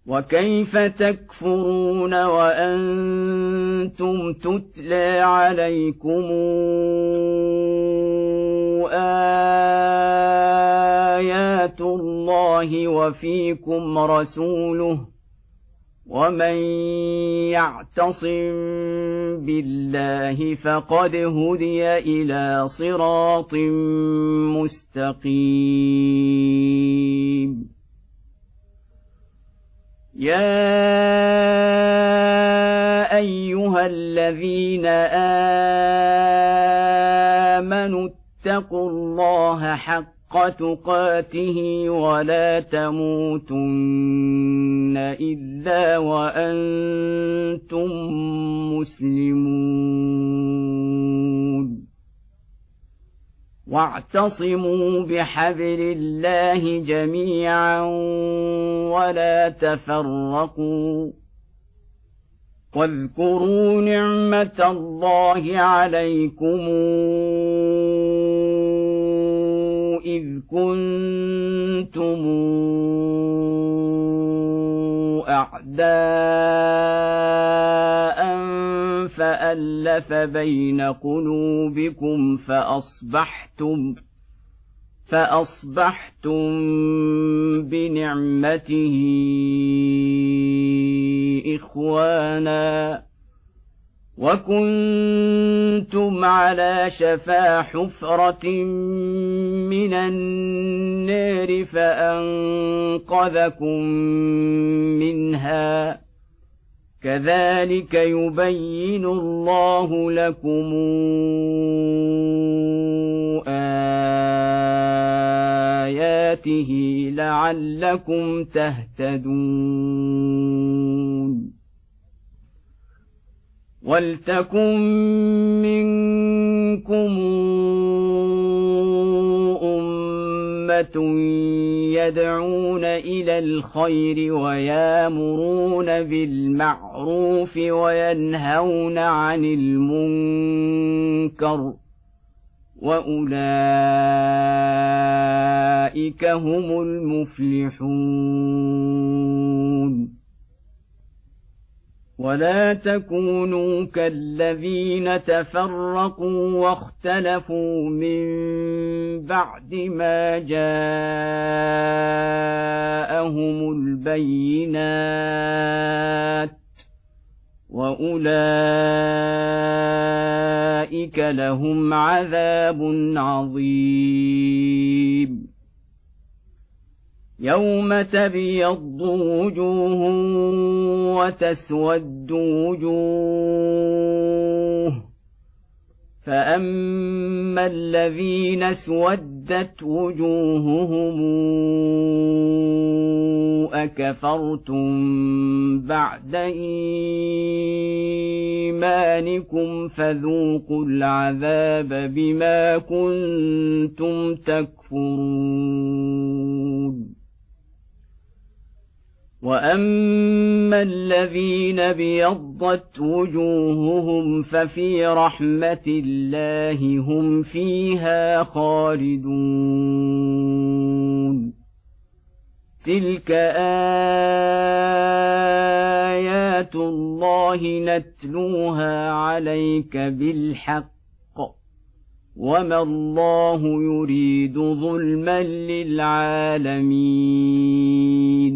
وكيف تكفرون وأنتم تتلى عليكم آيات الله وفيكم رسوله ومن يعتصم بالله فقد هدي إلى صراط مستقيم يا أيها الذين آمنوا اتقوا الله حق تقاته ولا تموتن إلا وأنتم مسلمون واعتصموا بحبل الله جميعا ولا تفرقوا واذكروا نعمة الله عليكم إذ كنتم أعداء فألف بين قلوبكم فأصبحتم بنعمته إخوانا وكنتم على شفا حفرة من النار فأنقذكم منها كذلك يبين الله لكم آياته لعلكم تهتدون ولتكن منكم أمة يدعون إلى الخير ويامرون بالمعروف وينهون عن المنكر وأولئك هم المفلحون ولا تكونوا كالذين تفرقوا واختلفوا من بعد ما جاءهم البينات وأولئك لهم عذاب عظيم يوم تبيض وجوه وتسود وجوه فأما الذين اسودت وجوههم أكفرتم بعد إيمانكم فذوقوا العذاب بما كنتم تكفرون وأما الذين ابيضت وجوههم ففي رحمة الله هم فيها خالدون تلك آيات الله نتلوها عليك بالحق وما الله يريد ظلما للعالمين